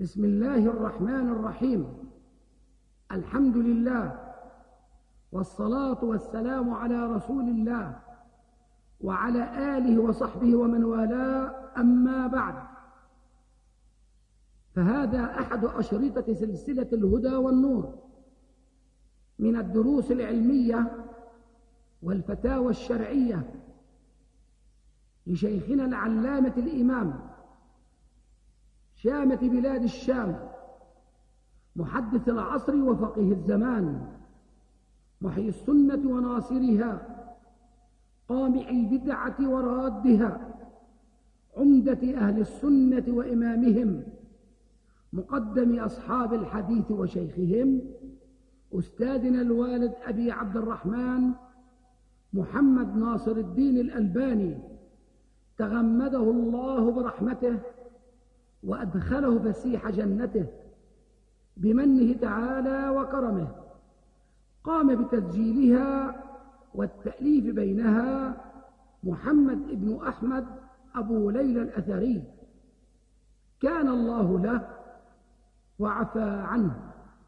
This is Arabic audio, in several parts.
بسم الله الرحمن الرحيم. الحمد لله والصلاة والسلام على رسول الله وعلى آله وصحبه ومن والاه، أما بعد، فهذا أحد أشرطة سلسلة الهدى والنور من الدروس العلمية والفتاوى الشرعية لشيخنا العلامة الإمام شامة بلاد الشام، محدث العصر وفقيه الزمان، محيي السنة وناصرها، قامع البدعة ورادها، عمدة أهل السنة وإمامهم، مقدم أصحاب الحديث وشيخهم، أستاذنا الوالد أبي عبد الرحمن محمد ناصر الدين الألباني، تغمده الله برحمته وأدخله فسيح جنته بمنه تعالى وكرمه. قام بتسجيلها والتأليف بينها محمد ابن أحمد أبو ليلى الأثري، كان الله له وعفى عنه.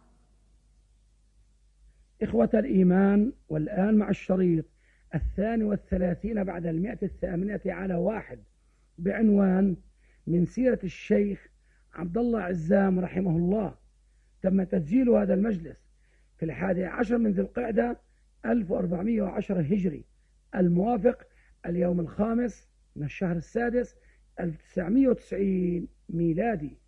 إخوة الإيمان، والآن مع الشريط 32 بعد 108 بعنوان من سيرة الشيخ عبد الله عزام رحمه الله. تم تسجيل هذا المجلس في 11 من ذي القعدة 1410 هجري، الموافق اليوم 5 من الشهر السادس 1990 ميلادي.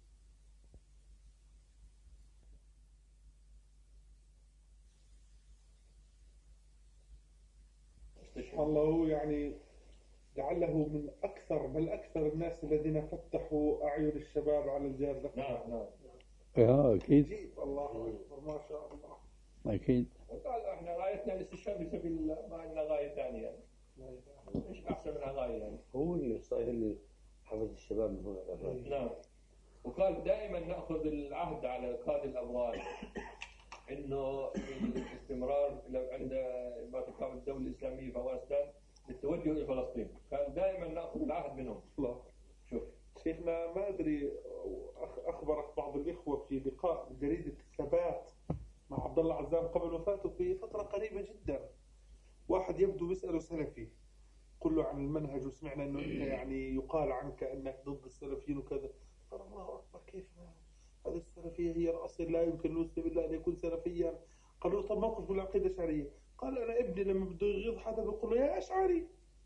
الله يعني لعله من أكثر بل أكثر الناس الذين فتحوا أعين الشباب على الجهاد. نعم. أكيد. الله أكبر، ما شاء الله. أكيد. وقال احنا غايتنا الاستشهاد في سبيل الله، ما عندنا غاية ثانية يعني. ايش أحسن منها غاية يعني؟ هو اللي صاير اللي حفظ الشباب من هنا. نعم. وقال دائما نأخذ العهد على قادة الأبرار إنه الاستمرار عند ما تقام الدولة الإسلامية في أفغانستان للتوجه إلى فلسطين، كان دائما نأخذ العهد منهم. الله. شوف شيخنا، ما أدري أخبرك بعض الإخوة في لقاء جريدة الثبات مع عبد الله عزام قبل وفاته بفترة قريبة جدا، واحد يبدو بيسأله سلفي، قل له عن المنهج وسمعنا أنه أنت يعني يقال عنك أنك ضد السلفيين وكذا. قال الله أكبر، كيف هذه السلفية هي الأصل، لا يمكن لمسلم إلا أن يكون سلفيا. قالوا طب موقف من العقيدة الأشعرية؟ قال أنا ابني لما بده يغيظ حدا بيقول له يا أشعري.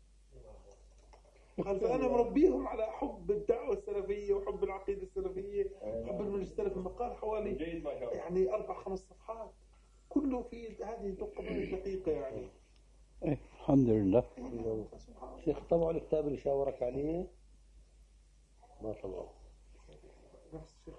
قال فأنا مربيهم على حب الدعوة السلفية وحب العقيدة السلفية وحب المنهج السلفي. المقال حوالي يعني 4-5 صفحات، كله في هذه النقطة الدقيقة يعني. الحمد لله. شيخ طبعا الكتاب اللي شاورك عليه ما طبعه نفس الشيخ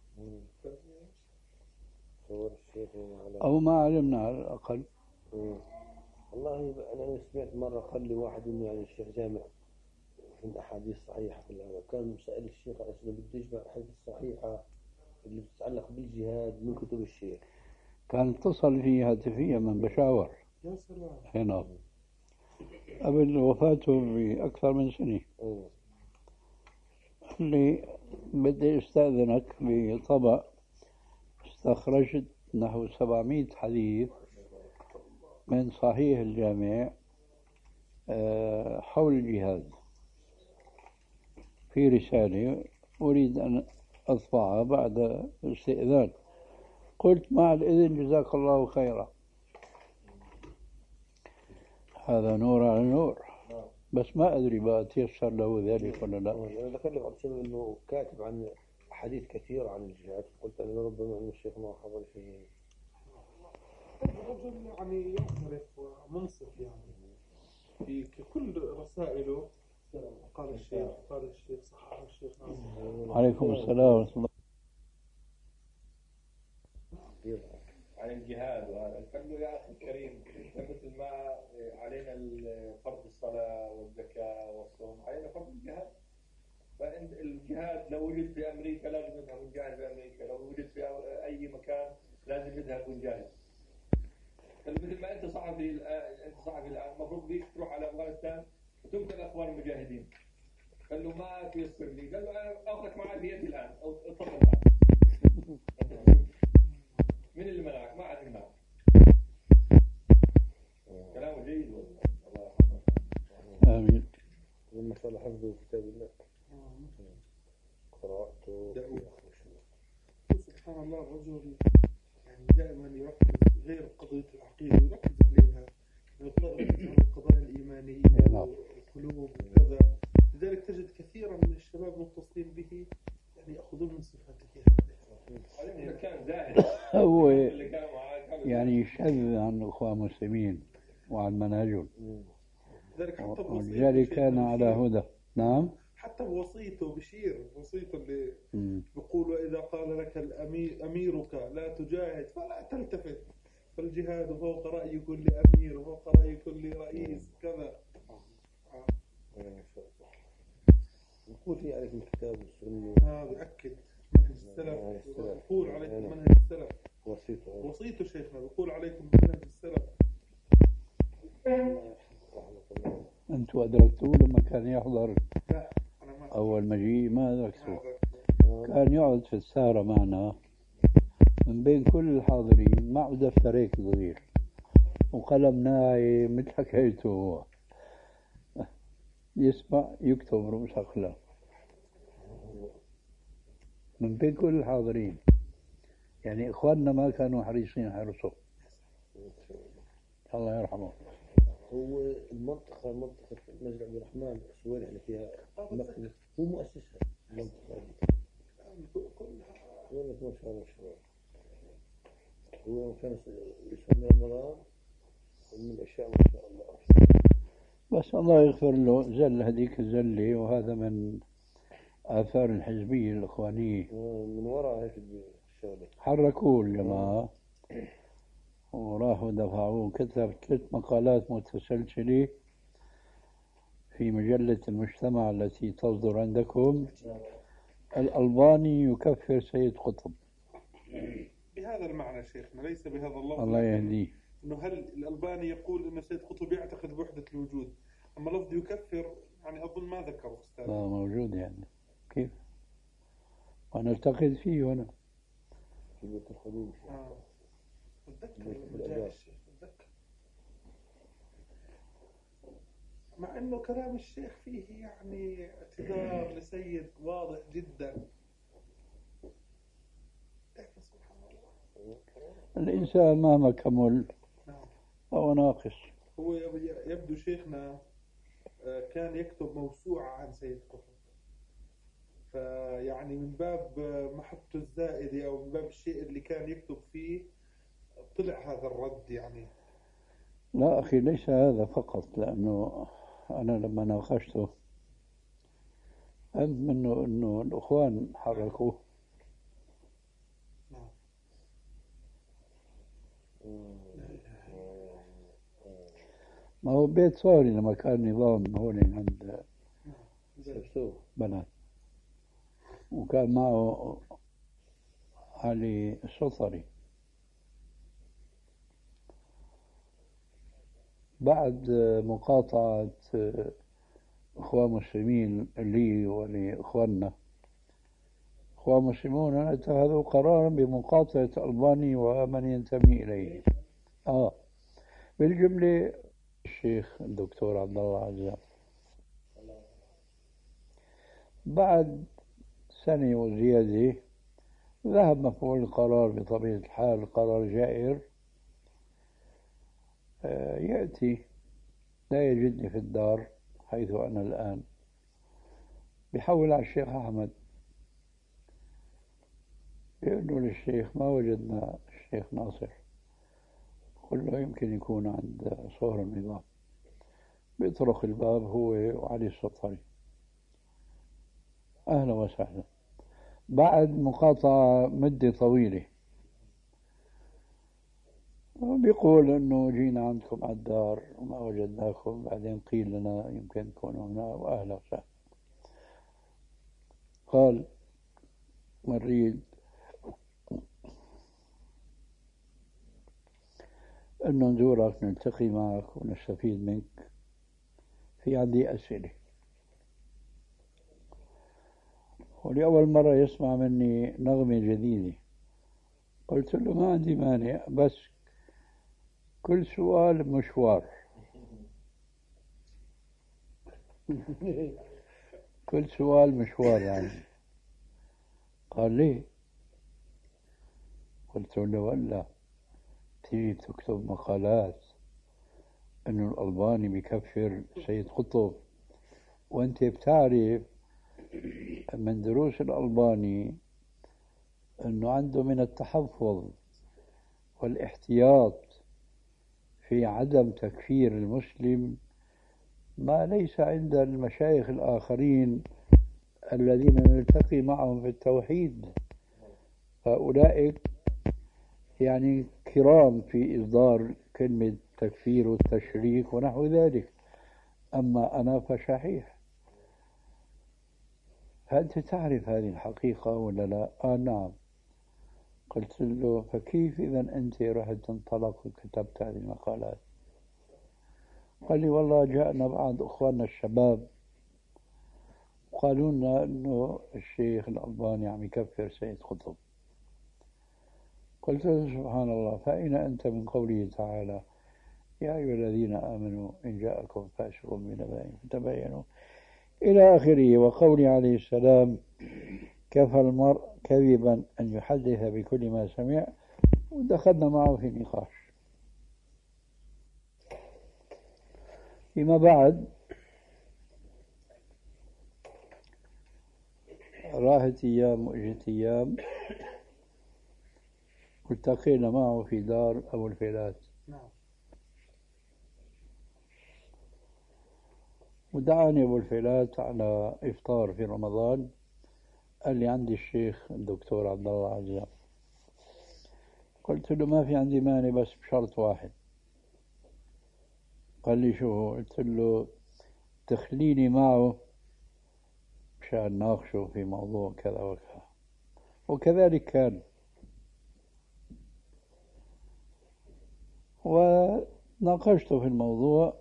صور الشيخ على أو ما علمنا على الأقل. والله أنا سمعت مرة قال لي واحد إنه يعني الشيخ جامع عند أحاديث صحيحة في الأول، كان مسأل الشيخ على أنه بده يجمع الأحاديث الصحيحة اللي بتتعلق بالجهاد من كتب الشيخ. كان اتصل في هاتفية من بشاور. يا سلام. هنا قبل وفاته بأكثر من سنة. قال لي بدي استأذنك بطبع استخرجت نحو 700 حديث من صحيح الجامع حول الجهاد في رسالة أريد أن أطبعها بعد استئذان. قلت مع الإذن جزاك الله خيرا، هذا نور على نور، بس ما أدري بقى تيسر له ذلك ولا لا. أنا ذكرت بعض الشيء إنه كاتب عن أحاديث كثيرة عن الجهاد، قلت أنا ربما أن الشيخ ما حضر شيء. رجل يعني يعترف ومنصف يعني في كل رسائله. قال الشيخ صحح الشيخ ناصر. عليكم السلام ورحمة الله. عن الجهاد، وهذا قال له يا أخي الكريم، مثل ما علينا فرض الصلاة والزكاة والصوم، علينا فرض الجهاد. فإن الجهاد لو وجد في أمريكا لازم نذهب ونجاهد في أمريكا، لو وجد في أي مكان لازم نذهب ونجاهد. مثل ما أنت صحفي الآن المفروض بيك تروح على أفغانستان وتنقل أخبار المجاهدين. قال له ما تيسر لي، قال له أنا أخذك معي بيدي الآن أو اتصل معي. من اللي منعك؟ ما عاد يمنعك. كلامه جيد والله. الله يرحمه. آمين. لما صار حفظه كتاب الله قرأته سبحان الله الرجل يعني دائما يركز غير قضية العقيدة يركز عليها، يركز على القضايا الإيمانية والقلوب وكذا. لذلك تجد كثيرا من الشباب متصلين به يعني يأخذون من صفاته هذا كان زاهد. هو اللي كانوا معاه كانوا يعني يشذ عن الإخوان المسلمين وعن منهجهم، لذلك حتى ولذلك كان على هدى. نعم. حتى بوصيته بشير وصيته اللي بيقول وإذا قال لك أميرك لا تجاهد فلا تلتفت، فالجهاد فوق رأي كل أمير وفوق رأي كل رئيس كذا. يقول في عليكم الكتاب والسنة. بيأكد منهج السلف، بيقول عليكم منهج السلف. وصيته شيخنا بيقول عليكم منهج السلف. أنتوا أدركتوه لما كان يحضر لا أنا ما أول مجيء؟ ما أدركتوه. كان يقعد في السهرة معنا من بين كل الحاضرين، معه دفتر هيك صغير وقلم ناعم مثل حكايته هو، يسمع يكتب رؤوس أقلام من بين كل الحاضرين. يعني إخواننا ما كانوا حريصين حرصه، الله يرحمه. هو منطقة مسجد عبد الرحمن السويري اللي فيها مكة، هو مؤسسها المنطقة دي. والله ما شاء الله شباب. هو كان يصلي رمضان من الأشياء ما شاء الله. بس الله يغفر له، زل هذيك الزلة، وهذا من آثار الحزبية الإخوانية. من وراء هيك الشغلة حركوه الجماعة وراحوا دفعوه. كتب 3 مقالات متسلسلة في مجلة المجتمع التي تصدر عندكم. الألباني يكفر سيد قطب بهذا المعنى شيخنا، ليس بهذا اللفظ. الله يهديه. إنه هل الألباني يقول إنه سيد قطب يعتقد بوحدة الوجود، أما لفظ يكفر يعني أظن ما ذكره أستاذ. موجود يعني كيف؟ وأنا أعتقد فيه أنا. في بيت الخليل. أتذكر الشيخ أتذكر، مع إنه كلام الشيخ فيه يعني اعتذار لسيد واضح جدا. سبحان الله. الإنسان مهما كمل فهو ناقص. هو يبدو شيخنا كان يكتب موسوعة عن سيد قطب، فيعني من باب محبته الزائدة أو من باب الشيء اللي كان يكتب فيه طلع هذا الرد يعني. لا أخي، ليس هذا فقط، لأنه أنا لما ناقشته فهمت منه أنه الأخوان حركوه. ما هو بيت صوري لما كان نظام هون عند بنات، وكان معه علي السطري. بعد مقاطعة إخوان مسلمين لي ولإخواننا، إخوان مسلمون اتخذوا قرارا بمقاطعة ألباني ومن ينتمي إليه. بالجملة الشيخ الدكتور عبد الله عزام. بعد سنة وزيادة ذهب مفعول القرار بطبيعة الحال، قرار جائر. يأتي لا يجدني في الدار حيث أنا الآن، بيحول على الشيخ أحمد، بيقول له للشيخ ما وجدنا الشيخ ناصر. قل له يمكن يكون عند صهر النظام. بيطرق الباب هو وعلي السطري. أهلا وسهلا. بعد مقاطعة مدة طويلة بيقول إنه جينا عندكم على الدار وما وجدناكم، بعدين قيل لنا يمكن تكونوا هنا، وأهلا وسهلا. قال نريد أنه نزورك، نلتقي معك ونستفيد منك. في عندي أسئلة، ولأول مرة يسمع مني نغمة جديدة. قلت له ما عندي مانع، بس كل سؤال مشوار. كل سؤال مشوار يعني. قال لي، قلت له ولا تيجي تكتب مقالات انه الألباني بيكفر سيد قطب، وانت بتعرف من دروس الألباني انه عنده من التحفظ والاحتياط في عدم تكفير المسلم ما ليس عند المشايخ الآخرين الذين نلتقي معهم في التوحيد. هؤلاء يعني كرام في إصدار كلمة تكفير والتشريك ونحو ذلك، أما أنا فشحيح. فأنت تعرف هذه الحقيقة ولا لا؟ نعم. قلت له فكيف إذا أنت رحت تنطلق وكتبت هذه المقالات؟ قال لي والله جاءنا بعض أخواننا الشباب وقالوا لنا أنه الشيخ الألباني عم يكفر سيد قطب. قلت له سبحان الله، فأين أنت من قوله تعالى يا أيها الذين آمنوا إن جاءكم فاسق بنبأ فتبينوا إلى آخره، وقوله عليه السلام كفى المرء كذبا أن يحدث بكل ما سمع، ودخلنا معه في نقاش. فيما بعد راحت أيام وإجت أيام، والتقينا معه في دار أبو الفيلات. ودعاني أبو الفيلات على إفطار في رمضان، قال لي عندي الشيخ الدكتور عبد الله عزام. قلت له ما في عندي مانع بس بشرط واحد. قال لي شو؟ قلت له تخليني معه مشان ناقشه في موضوع كذا وكذا، وكذلك كان. وناقشته في الموضوع،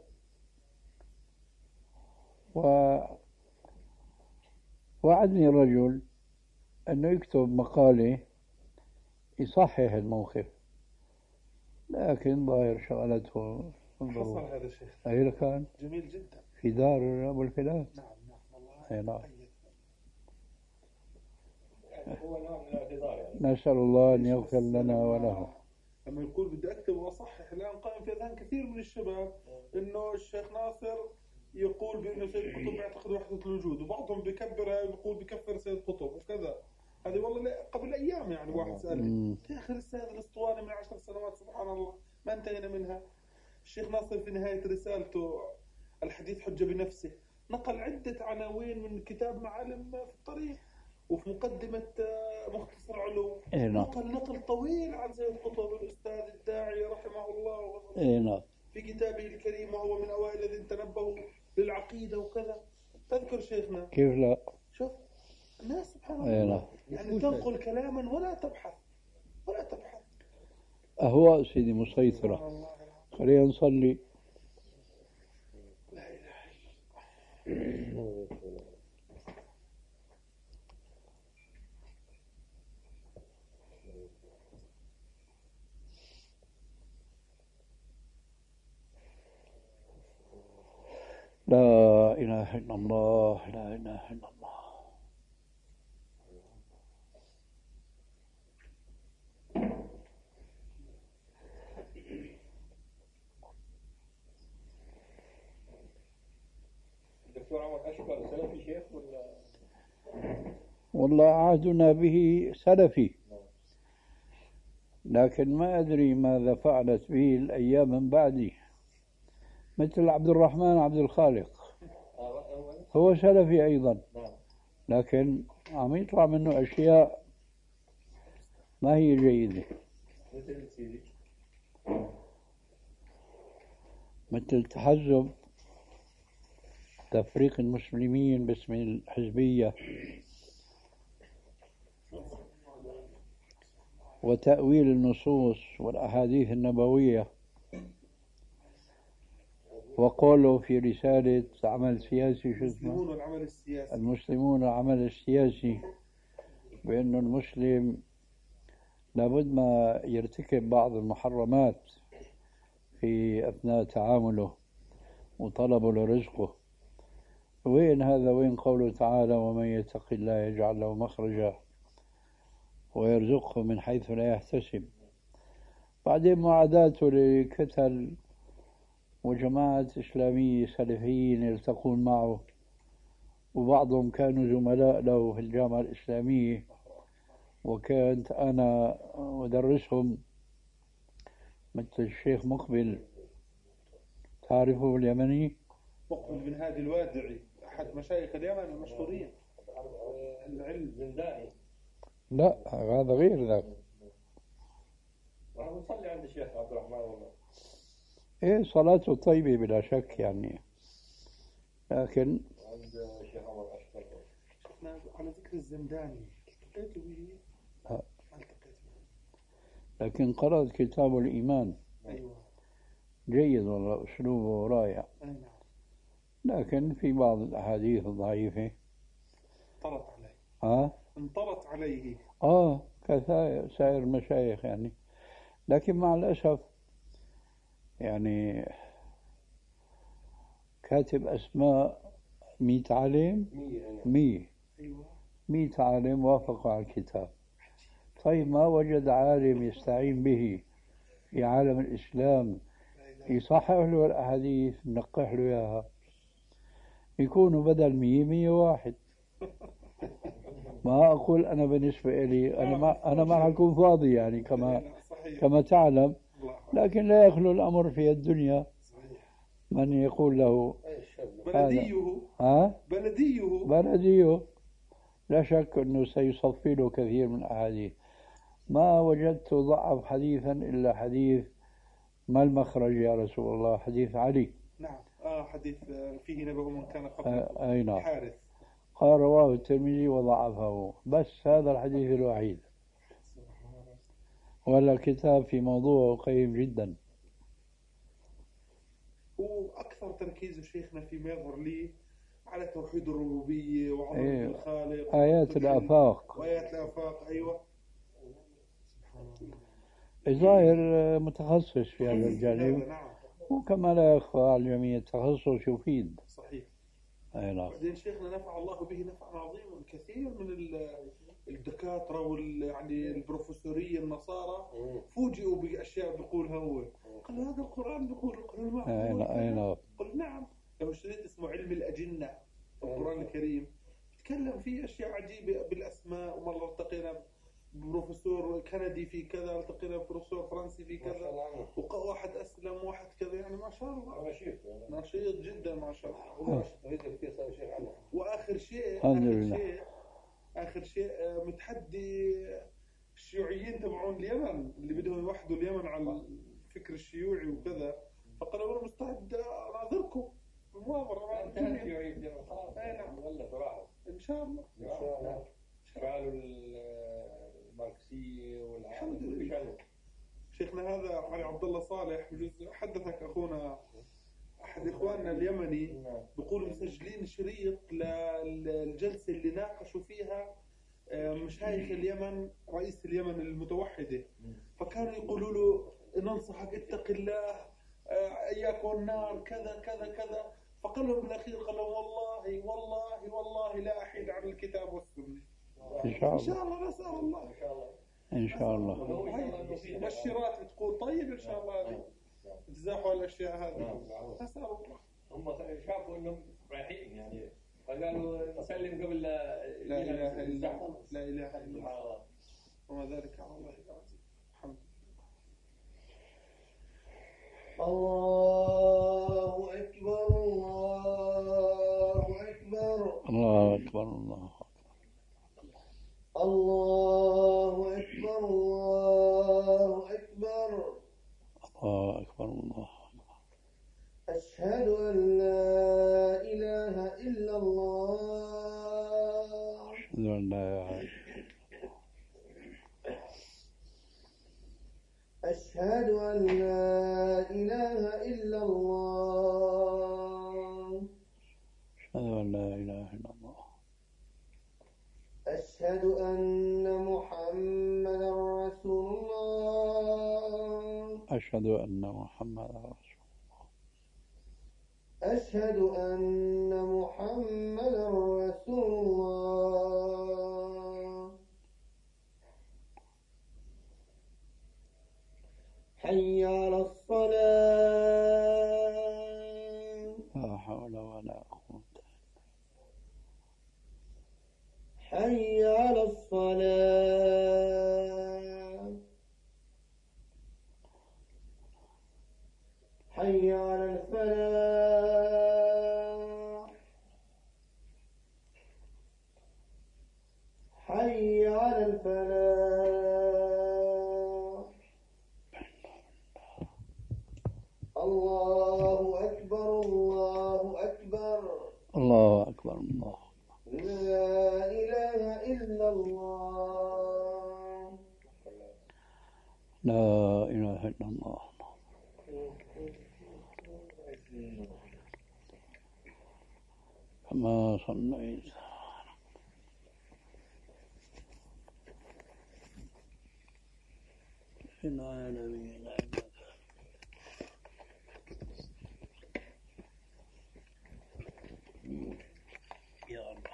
ووعدني الرجل أنه يكتب مقالة يصحح الموقف، لكن ظاهر شغلته. حصل هذا الشيء. أي كان جميل جدا في دار أبو الفلات. نعم والله. أي نعم. هو نوع من الاعتذار يعني. نسأل الله أن يغفر لنا وله. لما يقول بدي أكتب وأصحح، الآن قائم في أذهان كثير من الشباب إنه الشيخ ناصر يقول بأنه سيد قطب يعتقد وحدة الوجود، وبعضهم بكبرها ويقول بكفر سيد قطب وكذا. هذه والله قبل أيام يعني واحد سألني يا أخي لسه هذا الأسطوانة من 10 سنوات سبحان الله ما انتهينا منها. الشيخ ناصر في نهاية رسالته الحديث حجة بنفسه نقل عدة عناوين من كتاب معالم في الطريق، وفي مقدمة مختصر علو نقل طويل عن سيد قطب الأستاذ الداعي رحمه الله في كتابه الكريم، وهو من أوائل الذين تنبهوا للعقيدة وكذا. تذكر شيخنا كيف لا؟ شوف الناس سبحان الله يعني تنقل كلاما ولا تبحث. أهواء سيدي مسيطرة. خلينا نصلي. لا إله إلا الله، لا إله إلا الله. الدكتور عمر أشكر سلفي شيخ ولا؟ والله عهدنا به سلفي، لكن ما أدري ماذا فعلت به الأيام من بعدي، مثل عبد الرحمن عبد الخالق هو سلفي أيضا، لكن عم يطلع منه أشياء ما هي جيدة، مثل تحزب تفريق المسلمين باسم الحزبية، وتأويل النصوص والأحاديث النبوية، وقوله في رسالة عمل سياسي شو اسمه؟ المسلمون والعمل السياسي، بأن المسلم لابد ما يرتكب بعض المحرمات في أثناء تعامله وطلبه لرزقه. وين هذا؟ وين قوله تعالى ومن يتق الله يجعل له مخرجا ويرزقه من حيث لا يحتسب. بعدين معاداته لكتل وجماعات إسلامية سلفيين يلتقون معه، وبعضهم كانوا زملاء له في الجامعة الإسلامية، وكنت أنا أدرسهم، مثل الشيخ مقبل، تعرفه اليمني؟ مقبل بن هادي الوادعي أحد مشايخ اليمن المشهورين. العلم زنداني. لا هذا غير ذاك. راح نصلي عند الشيخ عبد الرحمن والله. إيه صلاته طيبة بلا شك يعني، لكن عند الشيخ عمر أشكر. شفنا على ذكر الزنداني التقيت به؟ ما التقيت به. لكن قرأت كتاب الإيمان. أيوة. جيد والله، أسلوبه رائع. أي نعم. لكن في بعض الأحاديث الضعيفة انطرت عليه. انطرت عليه. كسائر المشايخ يعني. لكن مع الأسف يعني كاتب أسماء 100 عالم، 100 أيوة. 100 عالم وافقوا على الكتاب. طيب ما وجد عالم يستعين به في عالم الإسلام يصحح له الأحاديث، نقح له إياها، يكونوا بدل 100 101. ما أقول أنا بالنسبة لي أنا ما أكون فاضي يعني كما تعلم، لكن لا يخلو الأمر في الدنيا من يقول له بلديه لا شك أنه سيصفي له كثير من الأحاديث. ما وجدت ضعف حديثا إلا حديث ما المخرج يا رسول الله، حديث علي. نعم. حديث فيه نبأ من كان قبل أي نعم. حارث. قال رواه الترمذي وضعفه، بس هذا الحديث الوحيد. ولا الكتاب في موضوعه قيم جدا. وأكثر تركيز شيخنا فيما يظهر لي على توحيد الربوبية وعظمة الخالق، آيات الآفاق. وآيات الآفاق. أيوة. ظاهر متخصص في هذا الجانب. نعم. وكما لا يخفى على الجميع التخصص يفيد. صحيح. أي نعم. بعدين شيخنا نفع الله به نفعا عظيما. الكثير من الدكاترة يعني البروفيسورية النصارى فوجئوا بأشياء بيقولها هو. قال هذا القرآن بيقول أي نعم. قل نعم. لو شريت اسمه علم الأجنة القرآن الكريم تكلم فيه أشياء عجيبة بالأسماء. ومرة التقينا بروفيسور كندي في كذا، التقينا بروفيسور فرنسي في كذا، واحد أسلم واحد كذا، يعني ما شاء الله نشيط جدا ما شاء الله. وآخر شيء متحدي الشيوعيين تبعون اليمن اللي بدهم يوحدوا اليمن على الفكر الشيوعي وكذا، فقالوا أنا مستعد أناظركم بالمؤامرة. انتهى الشيوعيين في اليمن خلاص. نعم. ولا صراحة إن شاء الله. قالوا الماركسية والعالم. شيخنا هذا علي عبد الله صالح حدثك أخونا أحد إخواننا اليمني بيقول مسجلين شريط للجلسة اللي ناقشوا فيها مشايخ اليمن، رئيس اليمن المتوحدة، فكانوا يقولوا له ننصحك اتق الله، إياك والنار، كذا كذا كذا. فقال لهم بالأخير قال لهم والله والله والله لا أحيد عن الكتاب والسنة. إن شاء الله نسأل الله. إن شاء الله. مبشرات بتقول طيب إن شاء الله تزاحوا الأشياء هذه. نسأل الله. هم شافوا إنهم رايحين يعني، فقالوا نسلم قبل لا إله إلا الله. لا إله إلا الله. وما ذلك على الله العزيز. الحمد لله. الله أكبر الله أكبر الله أكبر الله الله أكبر الله أكبر الله أكبر الله. أشهد أن لا إله إلا الله. أشهد أن لا أشهد أن لا إله إلا الله. أشهد أن لا إله إلا الله. أشهد أن محمدا رسول أشهد أن محمدا رسول أشهد أن محمدا رسول الله. حي على الصلاة. لا حول ولا قوة. حي على الصلاة. حي على الفلاح. حي على الفلاح. الله أكبر الله أكبر. الله أكبر الله. لا إله إلا الله. لا إله إلا الله. كما صليت في العالمين يا الله.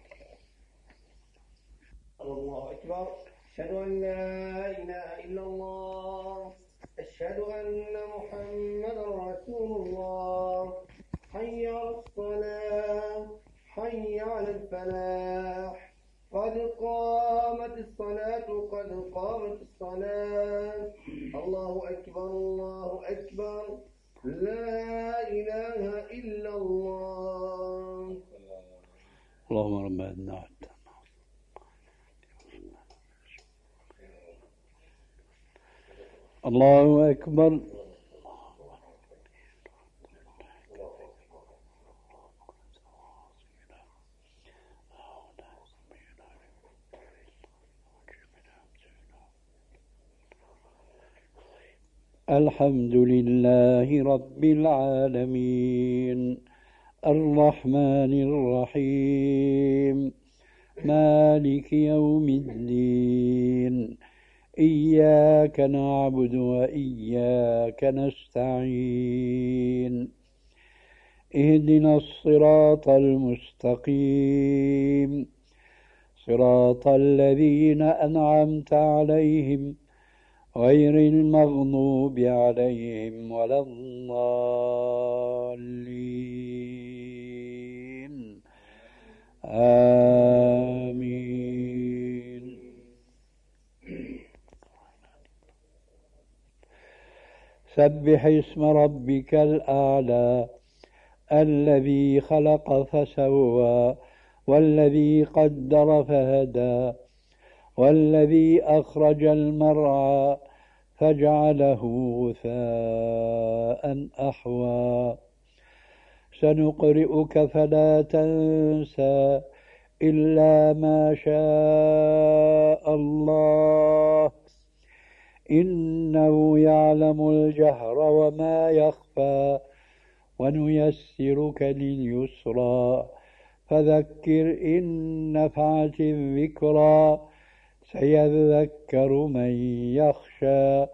الله أكبر. أشهد أن لا إله إلا الله. أشهد أن محمدا رسول الله. حي على الصلاة. حي على الفلاح. قد قامت الصلاة قد قامت الصلاة. الله أكبر الله أكبر. لا إله إلا الله. اللهم رب النعم. الله أكبر. الحمد لله رب العالمين الرحمن الرحيم مالك يوم الدين إياك نعبد وإياك نستعين اهدنا الصراط المستقيم صراط الذين أنعمت عليهم غير المغضوب عليهم ولا الضالين آمين. سبح اسم ربك الأعلى الذي خلق فسوى والذي قدر فهدى والذي أخرج المرعى فجعله غثاء أحوى سنقرئك فلا تنسى إلا ما شاء الله إنه يعلم الجهر وما يخفى ونيسرك لليسرى فذكر إن نفعت الذكرى سيذكر من يخشى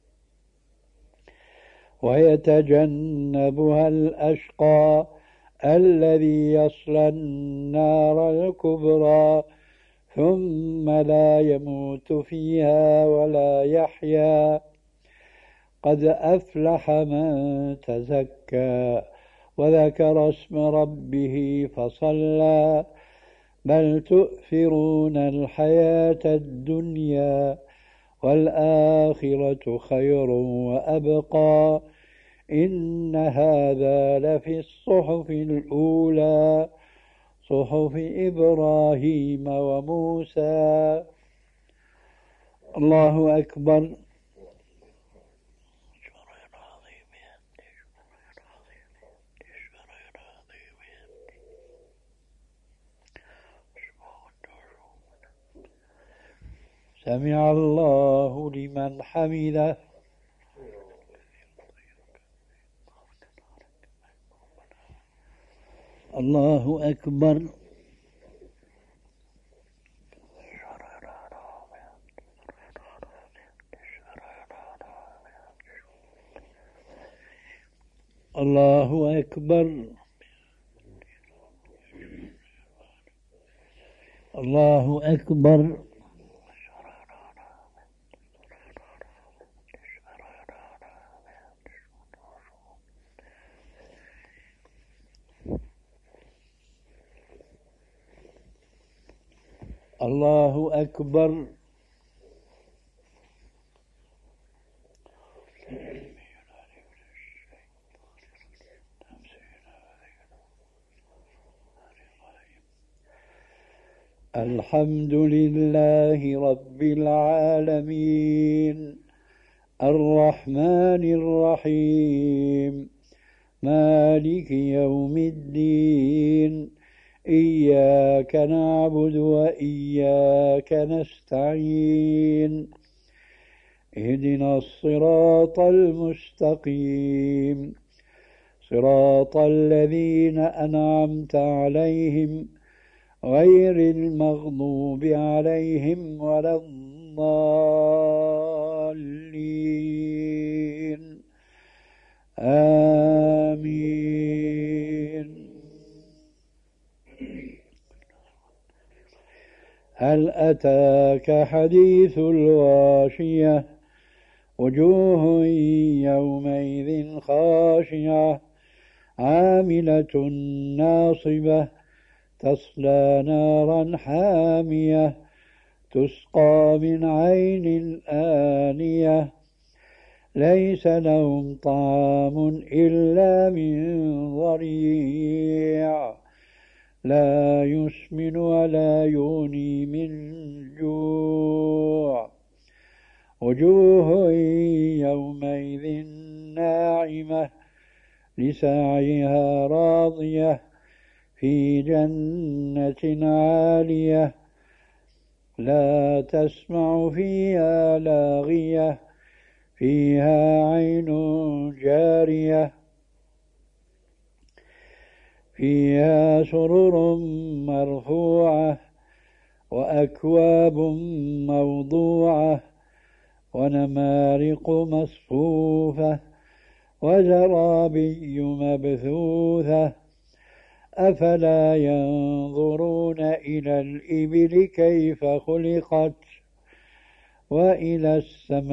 ويتجنبها الأشقى الذي يصلى النار الكبرى ثم لا يموت فيها ولا يحيا قد أفلح من تزكى وذكر اسم ربه فصلى بل تؤثرون الحياة الدنيا والآخرة خير وأبقى إن هذا لفي الصحف الأولى صحف إبراهيم وموسى. الله أكبر. سمع الله لمن حمده. الله أكبر. الله أكبر. الله أكبر. الله أكبر. الحمد لله رب العالمين الرحمن الرحيم مالك يوم الدين إياك نعبد وإياك نستعين اهدنا الصراط المستقيم صراط الذين أنعمت عليهم غير المغضوب عليهم ولا الضالين آمين. هل أتاك حديث الغاشية وجوه يومئذ خاشعة عاملة ناصبة تصلى نارا حامية تسقى من عين آنية ليس لهم طعام إلا من ضريع لا يسمن ولا يغني من جوع وجوه يومئذ ناعمة لسعيها راضية في جنة عالية لا تسمع فيها لاغية فيها عين جارية فيها سرر مرفوعة وأكواب موضوعة ونمارق مصفوفة وزرابي مبثوثة أفلا ينظرون إلى الإبل كيف خلقت وإلى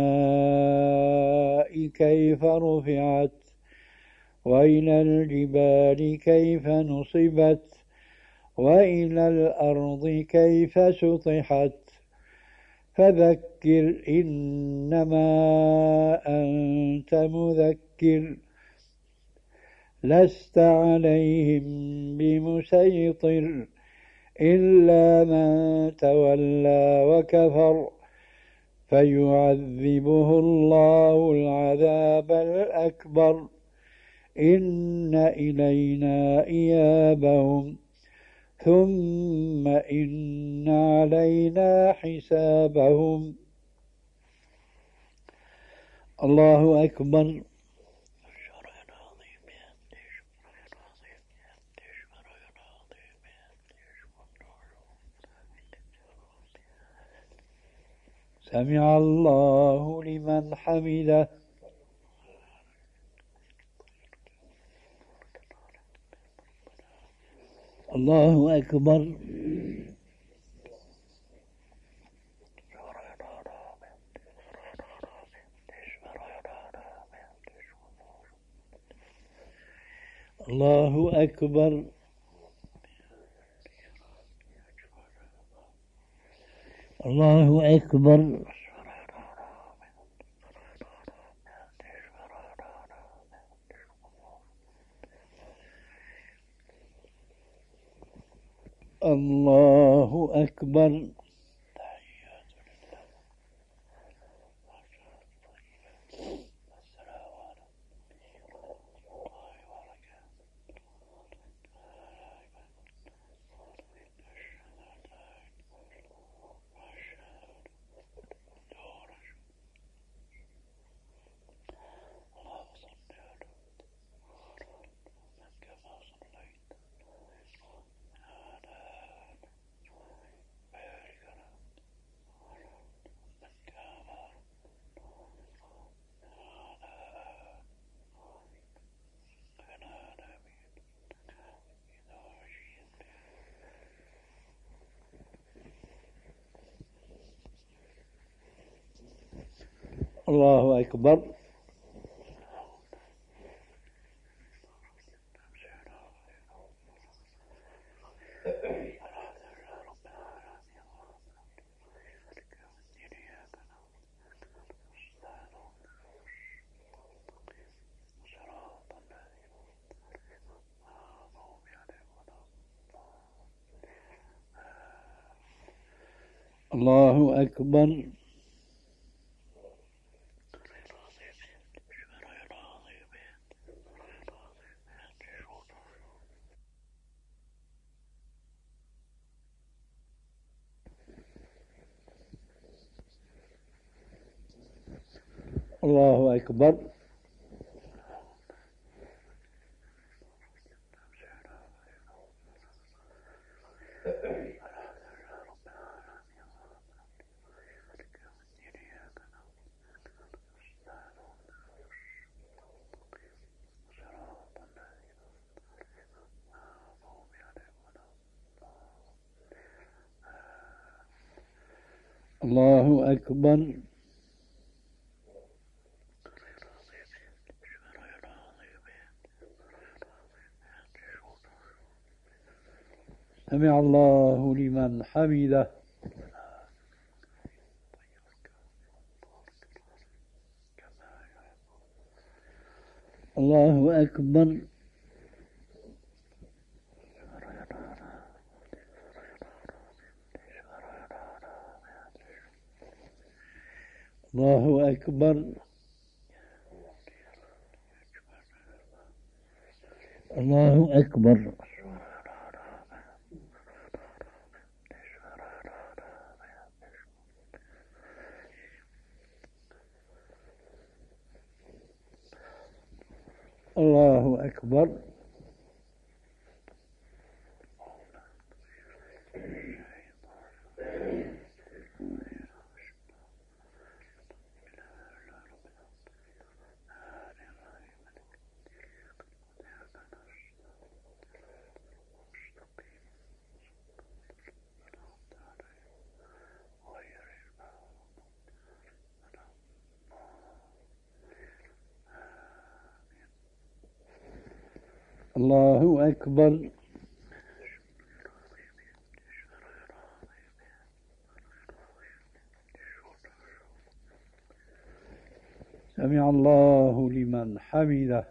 السماء كيف رفعت وإلى الجبال كيف نصبت وإلى الأرض كيف سطحت فذكر إنما أنت مذكر لست عليهم بمسيطر إلا من تولى وكفر فيعذبه الله العذاب الأكبر إن إلينا إيابهم ثم إن علينا حسابهم. الله أكبر. سمع الله لمن حمده. الله أكبر. الله أكبر. الله أكبر. الله أكبر. الله أكبر. الله أكبر. الله أكبر. الله أكبر. سمع الله لمن حمده. الله أكبر. الله أكبر. الله أكبر. الله أكبر. الله أكبر. سمع الله لمن حمده.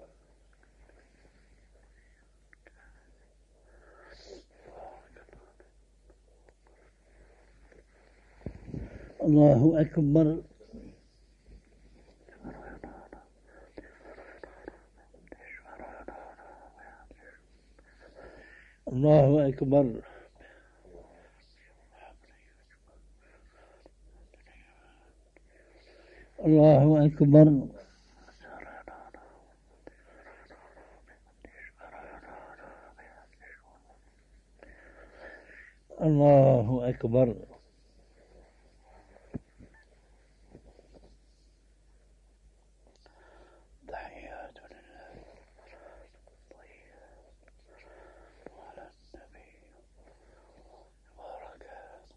الله أكبر. الله أكبر. الله أكبر. الله أكبر. تحيات لله وعلى النبي وبركاته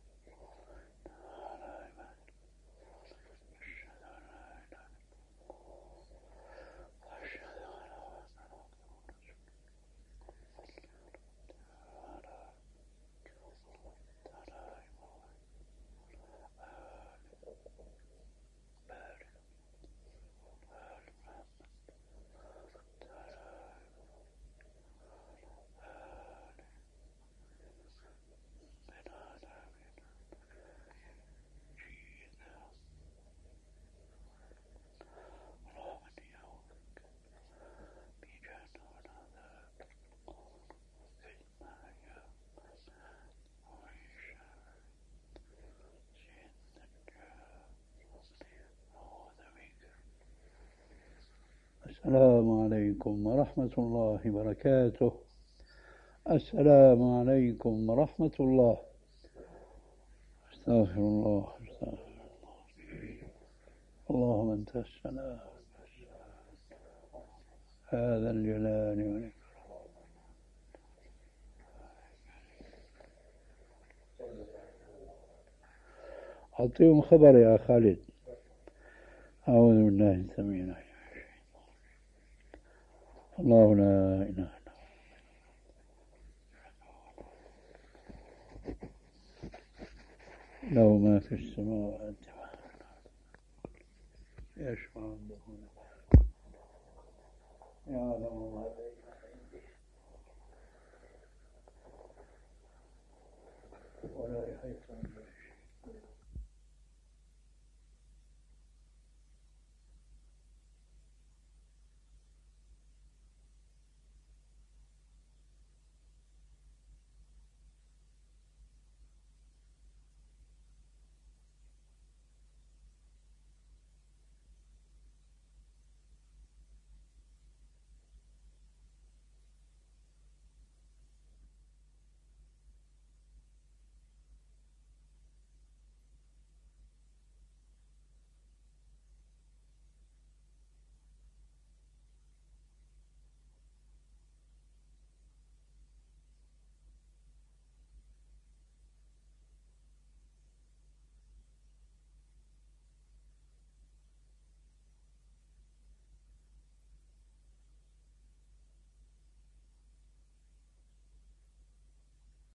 على عباد أشهد أن لا إله وأشهد أن السلام عليكم ورحمة الله وبركاته. السلام عليكم ورحمة الله. استغفر الله. اللهم أنت السلام. هذا الجلال والإكرام. أعطيهم خبر يا خالد. أعوذ بالله السميع العليم. الله لا إله إلا هو له ما في السماوات يشفع عنده يعلم ما بين أيديهم ولا يحيطون به